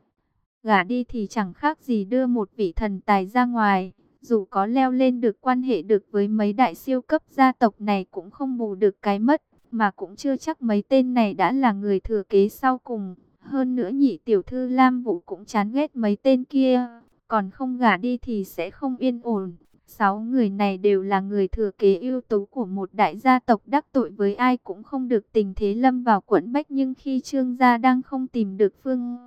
[SPEAKER 1] Gả đi thì chẳng khác gì đưa một vị thần tài ra ngoài. Dù có leo lên được quan hệ được với mấy đại siêu cấp gia tộc này cũng không bù được cái mất. Mà cũng chưa chắc mấy tên này đã là người thừa kế sau cùng. Hơn nữa nhị tiểu thư Lam Vũ cũng chán ghét mấy tên kia. Còn không gả đi thì sẽ không yên ổn. Sáu người này đều là người thừa kế ưu tú của một đại gia tộc, đắc tội với ai cũng không được, tình thế lâm vào quẫn bách. Nhưng khi Trương gia đang không tìm được phương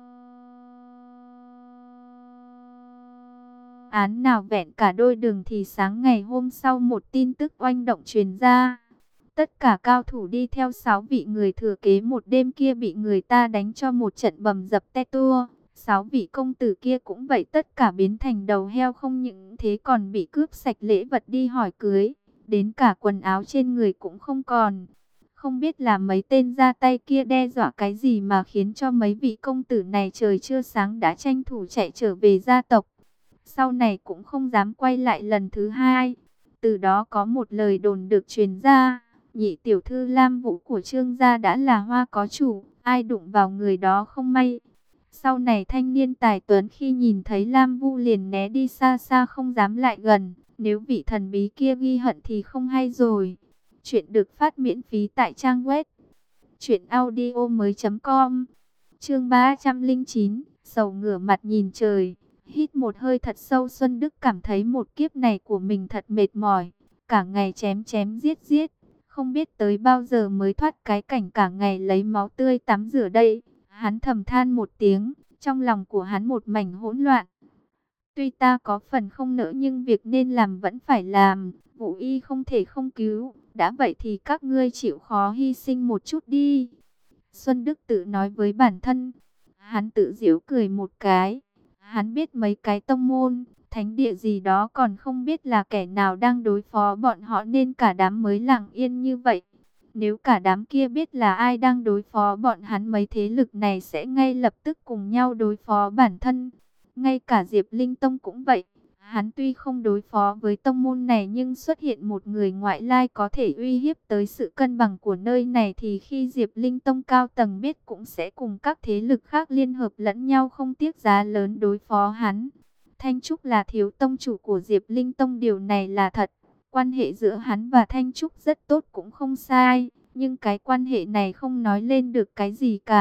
[SPEAKER 1] án nào vẹn cả đôi đường thì sáng ngày hôm sau một tin tức oanh động truyền ra. Tất cả cao thủ đi theo sáu vị người thừa kế một đêm kia bị người ta đánh cho một trận bầm dập te tua. Sáu vị công tử kia cũng vậy, tất cả biến thành đầu heo, không những thế còn bị cướp sạch lễ vật đi hỏi cưới. Đến cả quần áo trên người cũng không còn. Không biết là mấy tên ra tay kia đe dọa cái gì mà khiến cho mấy vị công tử này trời chưa sáng đã tranh thủ chạy trở về gia tộc. Sau này cũng không dám quay lại lần thứ hai. Từ đó có một lời đồn được truyền ra. Nhị tiểu thư Lam Vũ của Trương gia đã là hoa có chủ, ai đụng vào người đó không may. Sau này thanh niên tài tuấn khi nhìn thấy Lam Vũ liền né đi xa xa không dám lại gần. Nếu vị thần bí kia ghi hận thì không hay rồi. Chuyện được phát miễn phí tại trang web truyện audio mới chấm com. Chương ba trăm linh chín, sầu ngửa mặt nhìn trời. Hít một hơi thật sâu, Xuân Đức cảm thấy một kiếp này của mình thật mệt mỏi. Cả ngày chém chém giết giết. Không biết tới bao giờ mới thoát cái cảnh cả ngày lấy máu tươi tắm rửa đây. Hắn thầm than một tiếng, trong lòng của hắn một mảnh hỗn loạn. Tuy ta có phần không nỡ nhưng việc nên làm vẫn phải làm. Vũ y không thể không cứu. Đã vậy thì các ngươi chịu khó hy sinh một chút đi. Xuân Đức tự nói với bản thân. Hắn tự giễu cười một cái. Hắn biết mấy cái tông môn, thánh địa gì đó còn không biết là kẻ nào đang đối phó bọn họ nên cả đám mới lặng yên như vậy. Nếu cả đám kia biết là ai đang đối phó bọn hắn, mấy thế lực này sẽ ngay lập tức cùng nhau đối phó bản thân. Ngay cả Diệp Linh Tông cũng vậy. Hắn tuy không đối phó với tông môn này nhưng xuất hiện một người ngoại lai có thể uy hiếp tới sự cân bằng của nơi này thì khi Diệp Linh Tông cao tầng biết cũng sẽ cùng các thế lực khác liên hợp lẫn nhau không tiếc giá lớn đối phó hắn. Thanh Trúc là thiếu tông chủ của Diệp Linh Tông, điều này là thật. Quan hệ giữa hắn và Thanh Trúc rất tốt cũng không sai, nhưng cái quan hệ này không nói lên được cái gì cả.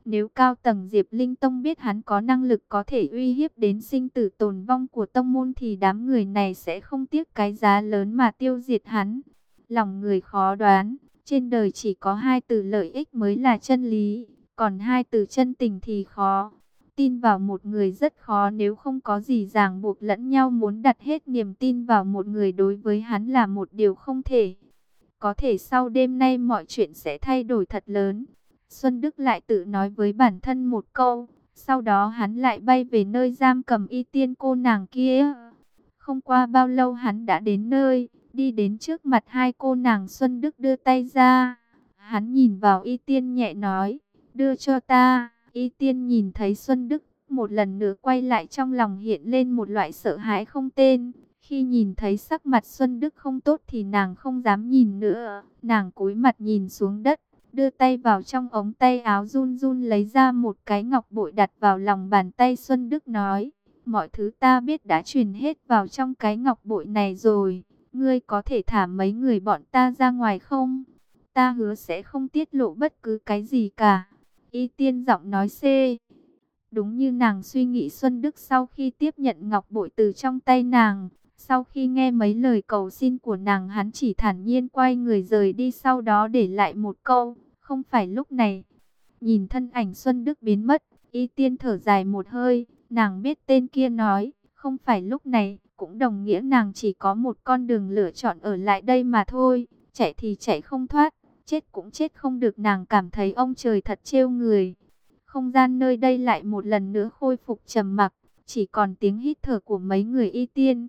[SPEAKER 1] Nếu cao tầng Diệp Linh Tông biết hắn có năng lực có thể uy hiếp đến sinh tử tồn vong của tông môn thì đám người này sẽ không tiếc cái giá lớn mà tiêu diệt hắn. Lòng người khó đoán, trên đời chỉ có hai từ lợi ích mới là chân lý, còn hai từ chân tình thì khó. Tin vào một người rất khó nếu không có gì ràng buộc lẫn nhau, muốn đặt hết niềm tin vào một người đối với hắn là một điều không thể. Có thể sau đêm nay mọi chuyện sẽ thay đổi thật lớn. Xuân Đức lại tự nói với bản thân một câu, sau đó hắn lại bay về nơi giam cầm Y Tiên cô nàng kia. Không qua bao lâu hắn đã đến nơi, đi đến trước mặt hai cô nàng. Xuân Đức đưa tay ra, hắn nhìn vào Y Tiên nhẹ nói, đưa cho ta. Y Tiên nhìn thấy Xuân Đức, một lần nữa quay lại, trong lòng hiện lên một loại sợ hãi không tên. Khi nhìn thấy sắc mặt Xuân Đức không tốt thì nàng không dám nhìn nữa, nàng cúi mặt nhìn xuống đất, đưa tay vào trong ống tay áo run run lấy ra một cái ngọc bội đặt vào lòng bàn tay. Xuân Đức nói, mọi thứ ta biết đã truyền hết vào trong cái ngọc bội này rồi, ngươi có thể thả mấy người bọn ta ra ngoài không? Ta hứa sẽ không tiết lộ bất cứ cái gì cả. Y Tiên giọng nói xê. Đúng như nàng suy nghĩ, Xuân Đức sau khi tiếp nhận ngọc bội từ trong tay nàng, sau khi nghe mấy lời cầu xin của nàng, hắn chỉ thản nhiên quay người rời đi, sau đó để lại một câu, không phải lúc này. Nhìn thân ảnh Xuân Đức biến mất, Y Tiên thở dài một hơi, nàng biết tên kia nói, không phải lúc này, cũng đồng nghĩa nàng chỉ có một con đường lựa chọn, ở lại đây mà thôi, chạy thì chạy không thoát, chết cũng chết không được. Nàng cảm thấy ông trời thật trêu người. Không gian nơi đây lại một lần nữa khôi phục trầm mặc, chỉ còn tiếng hít thở của mấy người Y Tiên.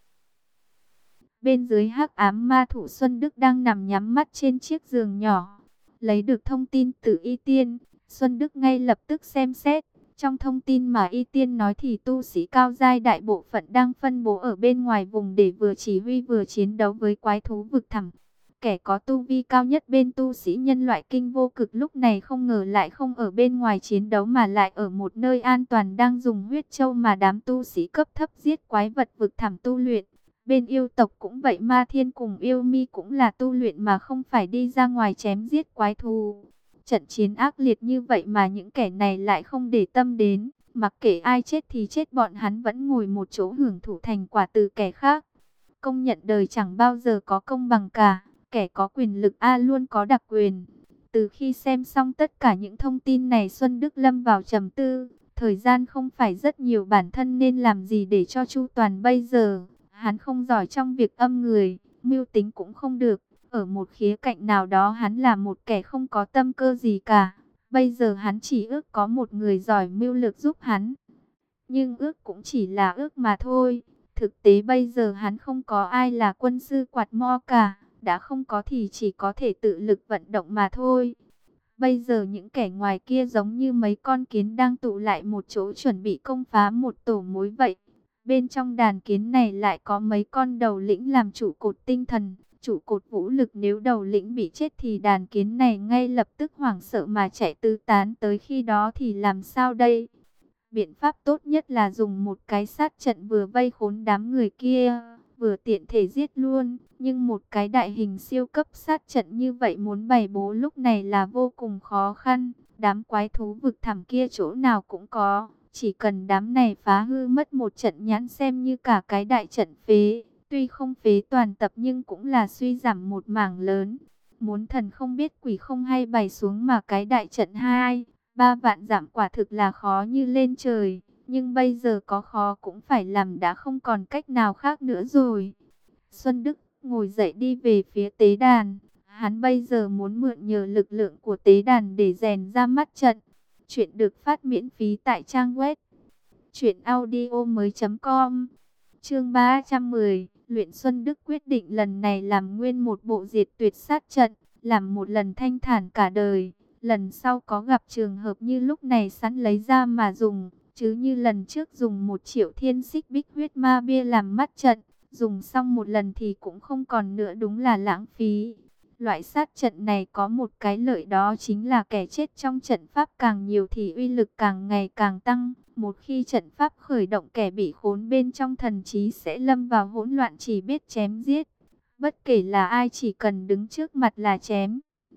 [SPEAKER 1] Bên dưới hắc ám ma thủ, Xuân Đức đang nằm nhắm mắt trên chiếc giường nhỏ. Lấy được thông tin từ Y Tiên, Xuân Đức ngay lập tức xem xét. Trong thông tin mà Y Tiên nói thì tu sĩ cao giai đại bộ phận đang phân bố ở bên ngoài vùng để vừa chỉ huy vừa chiến đấu với quái thú vực thẳm. Kẻ có tu vi cao nhất bên tu sĩ nhân loại Kinh Vô Cực lúc này không ngờ lại không ở bên ngoài chiến đấu mà lại ở một nơi an toàn, đang dùng huyết châu mà đám tu sĩ cấp thấp giết quái vật vực thẳm tu luyện. Bên yêu tộc cũng vậy, Ma Thiên cùng Yêu Mi cũng là tu luyện mà không phải đi ra ngoài chém giết quái thú. Trận chiến ác liệt như vậy mà những kẻ này lại không để tâm đến, mặc kệ ai chết thì chết, bọn hắn vẫn ngồi một chỗ hưởng thụ thành quả từ kẻ khác. Công nhận đời chẳng bao giờ có công bằng cả, kẻ có quyền lực A luôn có đặc quyền. Từ khi xem xong tất cả những thông tin này, Xuân Đức lâm vào trầm tư. Thời gian không phải rất nhiều, bản thân nên làm gì để cho chu toàn bây giờ. Hắn không giỏi trong việc âm người, mưu tính cũng không được. Ở một khía cạnh nào đó hắn là một kẻ không có tâm cơ gì cả. Bây giờ hắn chỉ ước có một người giỏi mưu lược giúp hắn. Nhưng ước cũng chỉ là ước mà thôi. Thực tế bây giờ hắn không có ai là quân sư quạt mo cả. Đã không có thì chỉ có thể tự lực vận động mà thôi. Bây giờ những kẻ ngoài kia giống như mấy con kiến đang tụ lại một chỗ chuẩn bị công phá một tổ mối vậy. Bên trong đàn kiến này lại có mấy con đầu lĩnh làm trụ cột tinh thần, trụ cột vũ lực. Nếu đầu lĩnh bị chết thì đàn kiến này ngay lập tức hoảng sợ mà chạy tứ tán, tới khi đó thì làm sao đây? Biện pháp tốt nhất là dùng một cái sát trận vừa vây khốn đám người kia, vừa tiện thể giết luôn. Nhưng một cái đại hình siêu cấp sát trận như vậy muốn bày bố lúc này là vô cùng khó khăn. Đám quái thú vực thẳm kia chỗ nào cũng có. Chỉ cần đám này phá hư mất một trận nhãn xem như cả cái đại trận phế. Tuy không phế toàn tập nhưng cũng là suy giảm một mảng lớn. Muốn thần không biết quỷ không hay bày xuống mà cái đại trận hai, ba vạn giảm quả thực là khó như lên trời. Nhưng bây giờ có khó cũng phải làm, đã không còn cách nào khác nữa rồi. Xuân Đức ngồi dậy đi về phía tế đàn. Hắn bây giờ muốn mượn nhờ lực lượng của tế đàn để rèn ra mắt trận. Chuyện được phát miễn phí tại trang web truyện audio mới chấm com. Chương ba trăm mười, Luyện Xuân Đức quyết định lần này làm nguyên một bộ diệt tuyệt sát trận, làm một lần thanh thản cả đời. Lần sau có gặp trường hợp như lúc này sẵn lấy ra mà dùng, chứ như lần trước dùng một triệu thiên xích bích huyết ma bia làm mắt trận, dùng xong một lần thì cũng không còn nữa, đúng là lãng phí. Loại sát trận này có một cái lợi, đó chính là kẻ chết trong trận pháp càng nhiều thì uy lực càng ngày càng tăng. Một khi trận pháp khởi động, kẻ bị khốn bên trong thần trí sẽ lâm vào hỗn loạn, chỉ biết chém giết. Bất kể là ai, chỉ cần đứng trước mặt là chém.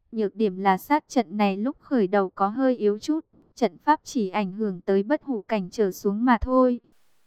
[SPEAKER 1] Nhược điểm là sát trận này lúc khởi đầu có hơi yếu chút, trận pháp chỉ ảnh hưởng tới bất hủ cảnh trở xuống mà thôi.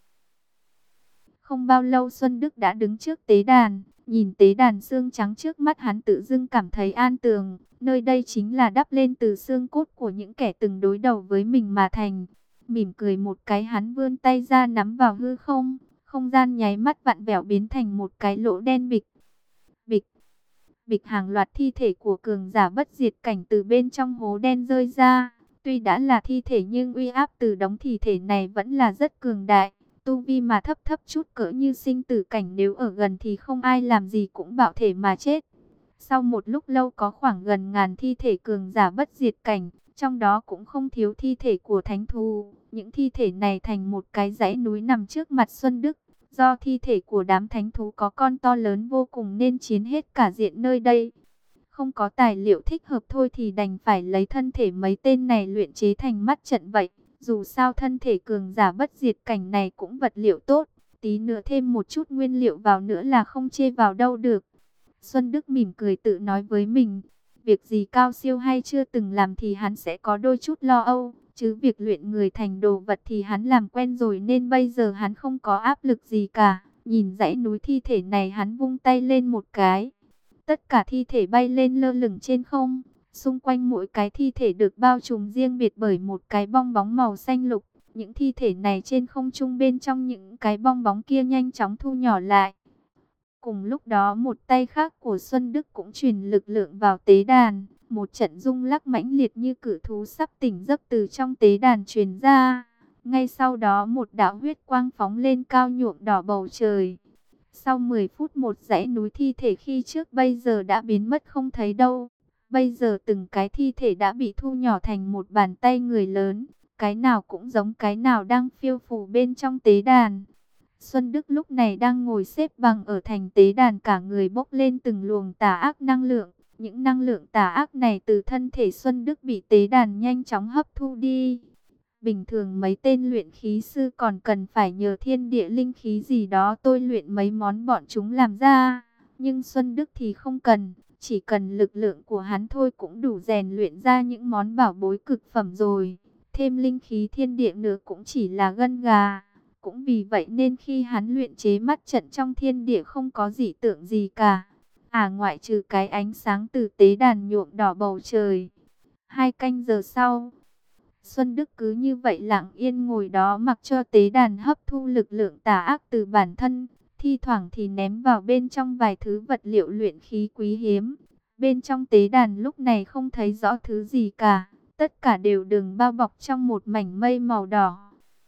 [SPEAKER 1] Không bao lâu Xuân Đức đã đứng trước tế đàn, nhìn tế đàn xương trắng trước mắt hắn tự dưng cảm thấy an tường, nơi đây chính là đắp lên từ xương cốt của những kẻ từng đối đầu với mình mà thành. Mỉm cười một cái hắn vươn tay ra nắm vào hư không, không gian nháy mắt vặn vẹo biến thành một cái lỗ đen bịch. Bịch, bịch hàng loạt thi thể của cường giả bất diệt cảnh từ bên trong hố đen rơi ra. Tuy đã là thi thể nhưng uy áp từ đống thi thể này vẫn là rất cường đại. Tu vi mà thấp thấp chút cỡ như sinh tử cảnh nếu ở gần thì không ai làm gì cũng bạo thể mà chết. Sau một lúc lâu có khoảng gần ngàn thi thể cường giả bất diệt cảnh, trong đó cũng không thiếu thi thể của thánh thú. Những thi thể này thành một cái dãy núi nằm trước mặt Xuân Đức. Do thi thể của đám thánh thú có con to lớn vô cùng nên chiến hết cả diện nơi đây. Không có tài liệu thích hợp thôi thì đành phải lấy thân thể mấy tên này luyện chế thành mắt trận vậy. Dù sao thân thể cường giả bất diệt cảnh này cũng vật liệu tốt, tí nữa thêm một chút nguyên liệu vào nữa là không chê vào đâu được. Xuân Đức mỉm cười tự nói với mình, việc gì cao siêu hay chưa từng làm thì hắn sẽ có đôi chút lo âu, chứ việc luyện người thành đồ vật thì hắn làm quen rồi nên bây giờ hắn không có áp lực gì cả. Nhìn dãy núi thi thể này hắn vung tay lên một cái, tất cả thi thể bay lên lơ lửng trên không. Xung quanh mỗi cái thi thể được bao trùm riêng biệt bởi một cái bong bóng màu xanh lục. Những thi thể này trên không trung bên trong những cái bong bóng kia nhanh chóng thu nhỏ lại. Cùng lúc đó một tay khác của Xuân Đức cũng truyền lực lượng vào tế đàn. Một trận rung lắc mãnh liệt như cự thú sắp tỉnh giấc từ trong tế đàn truyền ra. Ngay sau đó một đạo huyết quang phóng lên cao nhuộm đỏ bầu trời. Sau mười phút một dãy núi thi thể khi trước bây giờ đã biến mất không thấy đâu. Bây giờ từng cái thi thể đã bị thu nhỏ thành một bàn tay người lớn. Cái nào cũng giống cái nào đang phiêu phù bên trong tế đàn. Xuân Đức lúc này đang ngồi xếp bằng ở thành tế đàn, cả người bốc lên từng luồng tà ác năng lượng. Những năng lượng tà ác này từ thân thể Xuân Đức bị tế đàn nhanh chóng hấp thu đi. Bình thường mấy tên luyện khí sư còn cần phải nhờ thiên địa linh khí gì đó tôi luyện mấy món bọn chúng làm ra. Nhưng Xuân Đức thì không cần, chỉ cần lực lượng của hắn thôi cũng đủ rèn luyện ra những món bảo bối cực phẩm rồi. Thêm linh khí thiên địa nữa cũng chỉ là gân gà. Cũng vì vậy nên khi hắn luyện chế mắt trận trong thiên địa không có dị tượng gì cả. À ngoại trừ cái ánh sáng từ tế đàn nhuộm đỏ bầu trời. Hai canh giờ sau, Xuân Đức cứ như vậy lặng yên ngồi đó mặc cho tế đàn hấp thu lực lượng tà ác từ bản thân. Thi thoảng thì ném vào bên trong vài thứ vật liệu luyện khí quý hiếm. Bên trong tế đàn lúc này không thấy rõ thứ gì cả. Tất cả đều đừng bao bọc trong một mảnh mây màu đỏ.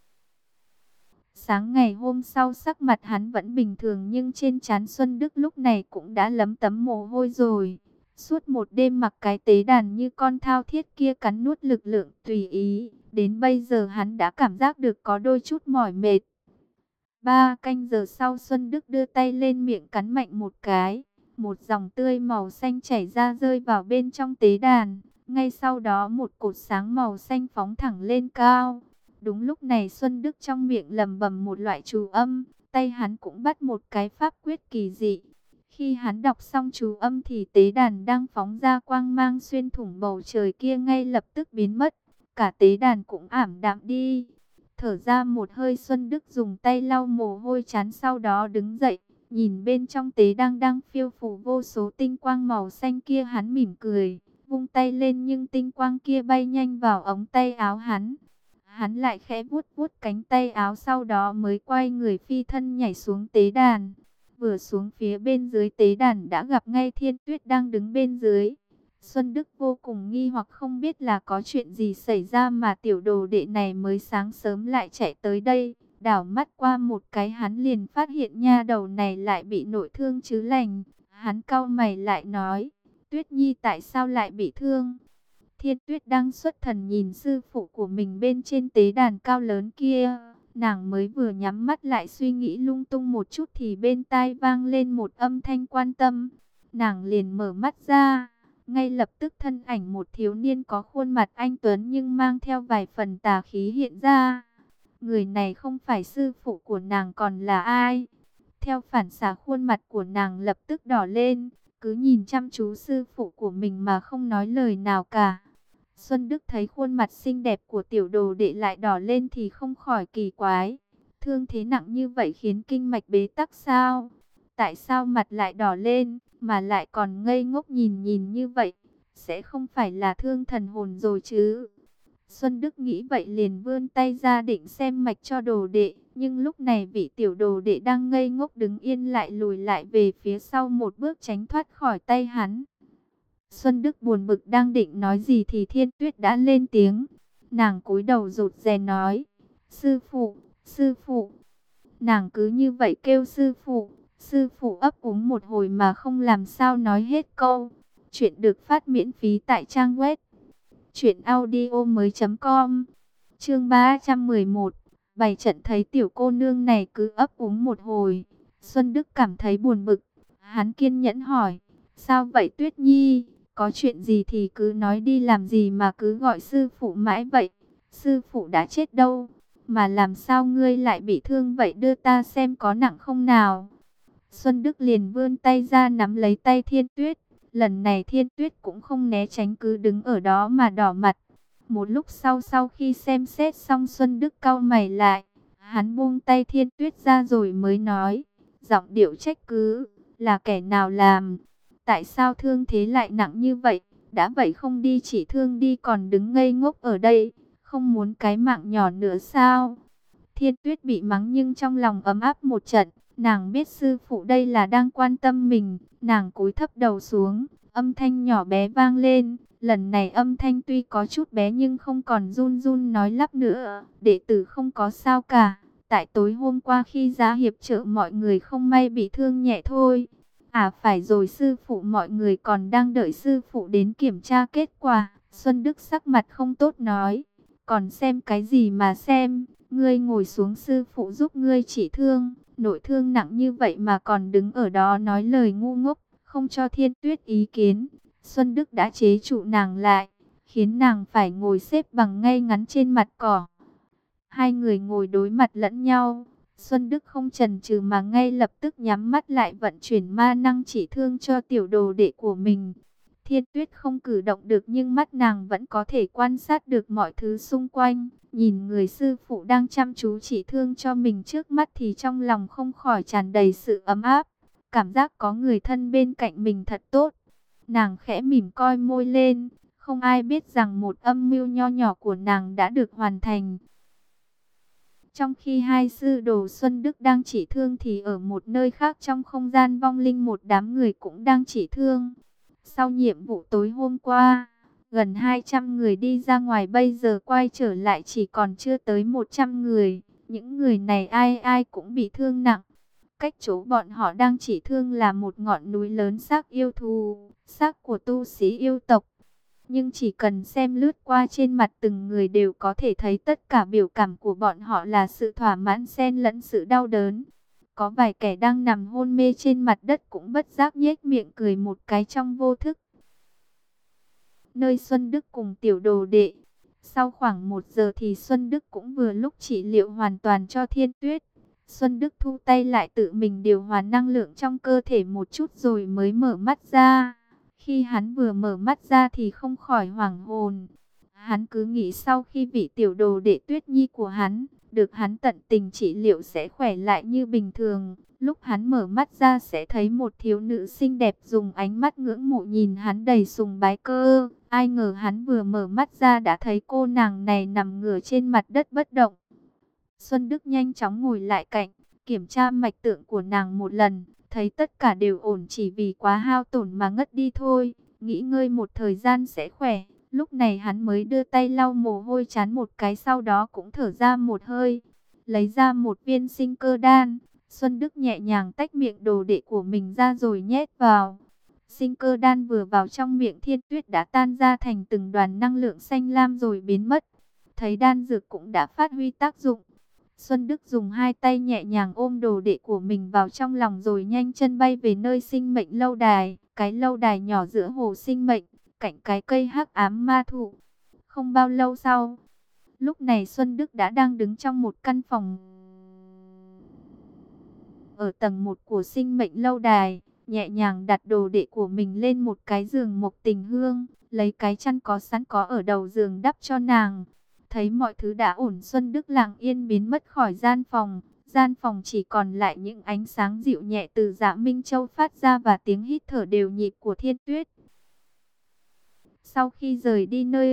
[SPEAKER 1] Sáng ngày hôm sau sắc mặt hắn vẫn bình thường nhưng trên trán Xuân Đức lúc này cũng đã lấm tấm mồ hôi rồi. Suốt một đêm mặc cái tế đàn như con thao thiết kia cắn nuốt lực lượng tùy ý. Đến bây giờ hắn đã cảm giác được có đôi chút mỏi mệt. Ba canh giờ sau Xuân Đức đưa tay lên miệng cắn mạnh một cái. Một dòng tươi màu xanh chảy ra rơi vào bên trong tế đàn. Ngay sau đó một cột sáng màu xanh phóng thẳng lên cao. Đúng lúc này Xuân Đức trong miệng lầm bầm một loại chú âm, tay hắn cũng bắt một cái pháp quyết kỳ dị. Khi hắn đọc xong chú âm thì tế đàn đang phóng ra quang mang xuyên thủng bầu trời kia ngay lập tức biến mất. Cả tế đàn cũng ảm đạm đi. Thở ra một hơi Xuân Đức dùng tay lau mồ hôi chán sau đó đứng dậy. Nhìn bên trong tế đàn đang phiêu phù vô số tinh quang màu xanh kia hắn mỉm cười. Vung tay lên nhưng tinh quang kia bay nhanh vào ống tay áo hắn. Hắn lại khẽ vuốt vuốt cánh tay áo sau đó mới quay người phi thân nhảy xuống tế đàn. Vừa xuống phía bên dưới tế đàn đã gặp ngay Thiên Tuyết đang đứng bên dưới. Xuân Đức vô cùng nghi hoặc không biết là có chuyện gì xảy ra mà tiểu đồ đệ này mới sáng sớm lại chạy tới đây. Đảo mắt qua một cái hắn liền phát hiện nha đầu này lại bị nội thương chứ lành. Hắn cau mày lại nói, Tuyết Nhi tại sao lại bị thương? Thiên Tuyết đang xuất thần nhìn sư phụ của mình bên trên tế đàn cao lớn kia. Nàng mới vừa nhắm mắt lại suy nghĩ lung tung một chút thì bên tai vang lên một âm thanh quan tâm. Nàng liền mở mắt ra. Ngay lập tức thân ảnh một thiếu niên có khuôn mặt anh tuấn nhưng mang theo vài phần tà khí hiện ra. Người này không phải sư phụ của nàng còn là ai? Theo phản xạ khuôn mặt của nàng lập tức đỏ lên. cứ nhìn chăm chú sư phụ của mình mà không nói lời nào cả. Xuân Đức thấy khuôn mặt xinh đẹp của tiểu đồ đệ lại đỏ lên thì không khỏi kỳ quái. Thương thế nặng như vậy khiến kinh mạch bế tắc sao? Tại sao mặt lại đỏ lên, mà lại còn ngây ngốc nhìn nhìn như vậy? Sẽ không phải là thương thần hồn rồi chứ? Xuân Đức nghĩ vậy liền vươn tay ra định xem mạch cho đồ đệ. Nhưng lúc này vị tiểu đồ đệ đang ngây ngốc đứng yên lại lùi lại về phía sau một bước tránh thoát khỏi tay hắn. Xuân Đức buồn bực đang định nói gì thì Thiên Tuyết đã lên tiếng. Nàng cúi đầu rụt rè nói: Sư phụ, sư phụ. Nàng cứ như vậy kêu sư phụ, sư phụ ấp úng một hồi mà không làm sao nói hết câu. Chuyện được phát miễn phí tại trang web truyện audio mới chấm com. Chương ba trăm mười một. Bày trận. Thấy tiểu cô nương này cứ ấp úng một hồi, Xuân Đức cảm thấy buồn bực. Hắn kiên nhẫn hỏi: Sao vậy Tuyết Nhi? Có chuyện gì thì cứ nói đi, làm gì mà cứ gọi sư phụ mãi vậy? Sư phụ đã chết đâu, mà làm sao ngươi lại bị thương vậy, đưa ta xem có nặng không nào? Xuân Đức liền vươn tay ra nắm lấy tay Thiên Tuyết. Lần này Thiên Tuyết cũng không né tránh, cứ đứng ở đó mà đỏ mặt. Một lúc sau, sau khi xem xét xong, Xuân Đức cau mày lại. Hắn buông tay Thiên Tuyết ra rồi mới nói, giọng điệu trách cứ: Là kẻ nào làm? Tại sao thương thế lại nặng như vậy? Đã vậy không đi chỉ thương đi, còn đứng ngây ngốc ở đây, không muốn cái mạng nhỏ nữa sao? Thiên Tuyết bị mắng nhưng trong lòng ấm áp một trận. Nàng biết sư phụ đây là đang quan tâm mình. Nàng cúi thấp đầu xuống, âm thanh nhỏ bé vang lên. Lần này âm thanh tuy có chút bé nhưng không còn run run nói lắp nữa. Đệ tử không có sao cả. Tại tối hôm qua khi ra hiệp trợ mọi người không may bị thương nhẹ thôi. À phải rồi, sư phụ mọi người còn đang đợi sư phụ đến kiểm tra kết quả. Xuân Đức sắc mặt không tốt nói: Còn xem cái gì mà xem? Ngươi ngồi xuống, sư phụ giúp ngươi chỉ thương. Nội thương nặng như vậy mà còn đứng ở đó nói lời ngu ngốc, không cho Thiên Tuyết ý kiến. Xuân Đức đã chế trụ nàng lại, khiến nàng phải ngồi xếp bằng ngay ngắn trên mặt cỏ. Hai người ngồi đối mặt lẫn nhau. Xuân Đức không chần chừ mà ngay lập tức nhắm mắt lại vận chuyển ma năng chỉ thương cho tiểu đồ đệ của mình. Thiên Tuyết không cử động được nhưng mắt nàng vẫn có thể quan sát được mọi thứ xung quanh. Nhìn người sư phụ đang chăm chú chỉ thương cho mình trước mắt thì trong lòng không khỏi tràn đầy sự ấm áp. Cảm giác có người thân bên cạnh mình thật tốt. Nàng khẽ mỉm cong môi lên. Không ai biết rằng một âm mưu nho nhỏ của nàng đã được hoàn thành. Trong khi hai sư đồ Xuân Đức đang chỉ thương thì ở một nơi khác trong không gian vong linh một đám người cũng đang chỉ thương. Sau nhiệm vụ tối hôm qua, gần hai trăm người đi ra ngoài, bây giờ quay trở lại chỉ còn chưa tới một trăm người. Những người này ai ai cũng bị thương nặng. Cách chỗ bọn họ đang chỉ thương là một ngọn núi lớn xác yêu thú, xác của tu sĩ yêu tộc. Nhưng chỉ cần xem lướt qua trên mặt từng người đều có thể thấy tất cả biểu cảm của bọn họ là sự thỏa mãn xen lẫn sự đau đớn. Có vài kẻ đang nằm hôn mê trên mặt đất cũng bất giác nhếch miệng cười một cái trong vô thức. Nơi Xuân Đức cùng tiểu đồ đệ. Sau khoảng một giờ thì Xuân Đức cũng vừa lúc trị liệu hoàn toàn cho Thiên Tuyết. Xuân Đức thu tay lại tự mình điều hòa năng lượng trong cơ thể một chút rồi mới mở mắt ra. Khi hắn vừa mở mắt ra thì không khỏi hoảng hồn. Hắn cứ nghĩ sau khi vị tiểu đồ đệ Tuyết Nhi của hắn được hắn tận tình trị liệu sẽ khỏe lại như bình thường. Lúc hắn mở mắt ra sẽ thấy một thiếu nữ xinh đẹp dùng ánh mắt ngưỡng mộ nhìn hắn đầy sùng bái cơ. Ai ngờ hắn vừa mở mắt ra đã thấy cô nàng này nằm ngửa trên mặt đất bất động. Xuân Đức nhanh chóng ngồi lại cạnh, kiểm tra mạch tượng của nàng một lần. Thấy tất cả đều ổn, chỉ vì quá hao tổn mà ngất đi thôi. Nghỉ ngơi một thời gian sẽ khỏe. Lúc này hắn mới đưa tay lau mồ hôi trán một cái, sau đó cũng thở ra một hơi. Lấy ra một viên sinh cơ đan. Xuân Đức nhẹ nhàng tách miệng đồ đệ của mình ra rồi nhét vào. Sinh cơ đan vừa vào trong miệng Thiên Tuyết đã tan ra thành từng đoàn năng lượng xanh lam rồi biến mất. Thấy đan dược cũng đã phát huy tác dụng. Xuân Đức dùng hai tay nhẹ nhàng ôm đồ đệ của mình vào trong lòng rồi nhanh chân bay về nơi sinh mệnh lâu đài. Cái lâu đài nhỏ giữa hồ sinh mệnh, cạnh cái cây hắc ám ma thụ. Không bao lâu sau, lúc này Xuân Đức đã đang đứng trong một căn phòng ở tầng một của sinh mệnh lâu đài. nhẹ nhàng đặt đồ đệ của mình lên một cái giường mộc tình hương, lấy cái chăn có sẵn có ở đầu giường đắp cho nàng. Thấy mọi thứ đã ổn, Xuân Đức lặng yên biến mất khỏi gian phòng. Gian phòng chỉ còn lại những ánh sáng dịu nhẹ từ Dạ Minh Châu phát ra và tiếng hít thở đều nhịp của Thiên Tuyết. Sau khi rời đi nơi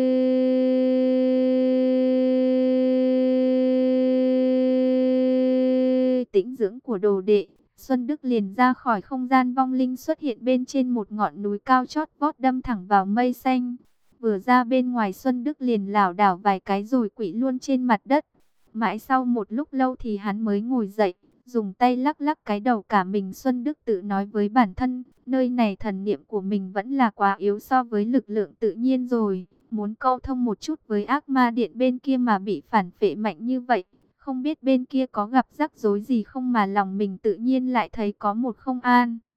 [SPEAKER 1] tĩnh dưỡng của đồ đệ, Xuân Đức liền ra khỏi không gian vong linh, xuất hiện bên trên một ngọn núi cao chót vót đâm thẳng vào mây xanh. Vừa ra bên ngoài, Xuân Đức liền lảo đảo vài cái rồi quỵ luôn trên mặt đất. Mãi sau một lúc lâu thì hắn mới ngồi dậy, dùng tay lắc lắc cái đầu cả mình. Xuân Đức tự nói với bản thân, nơi này thần niệm của mình vẫn là quá yếu so với lực lượng tự nhiên rồi. Muốn câu thông một chút với ác ma điện bên kia mà bị phản phệ mạnh như vậy. Không biết bên kia có gặp rắc rối gì không mà lòng mình tự nhiên lại thấy có một không an.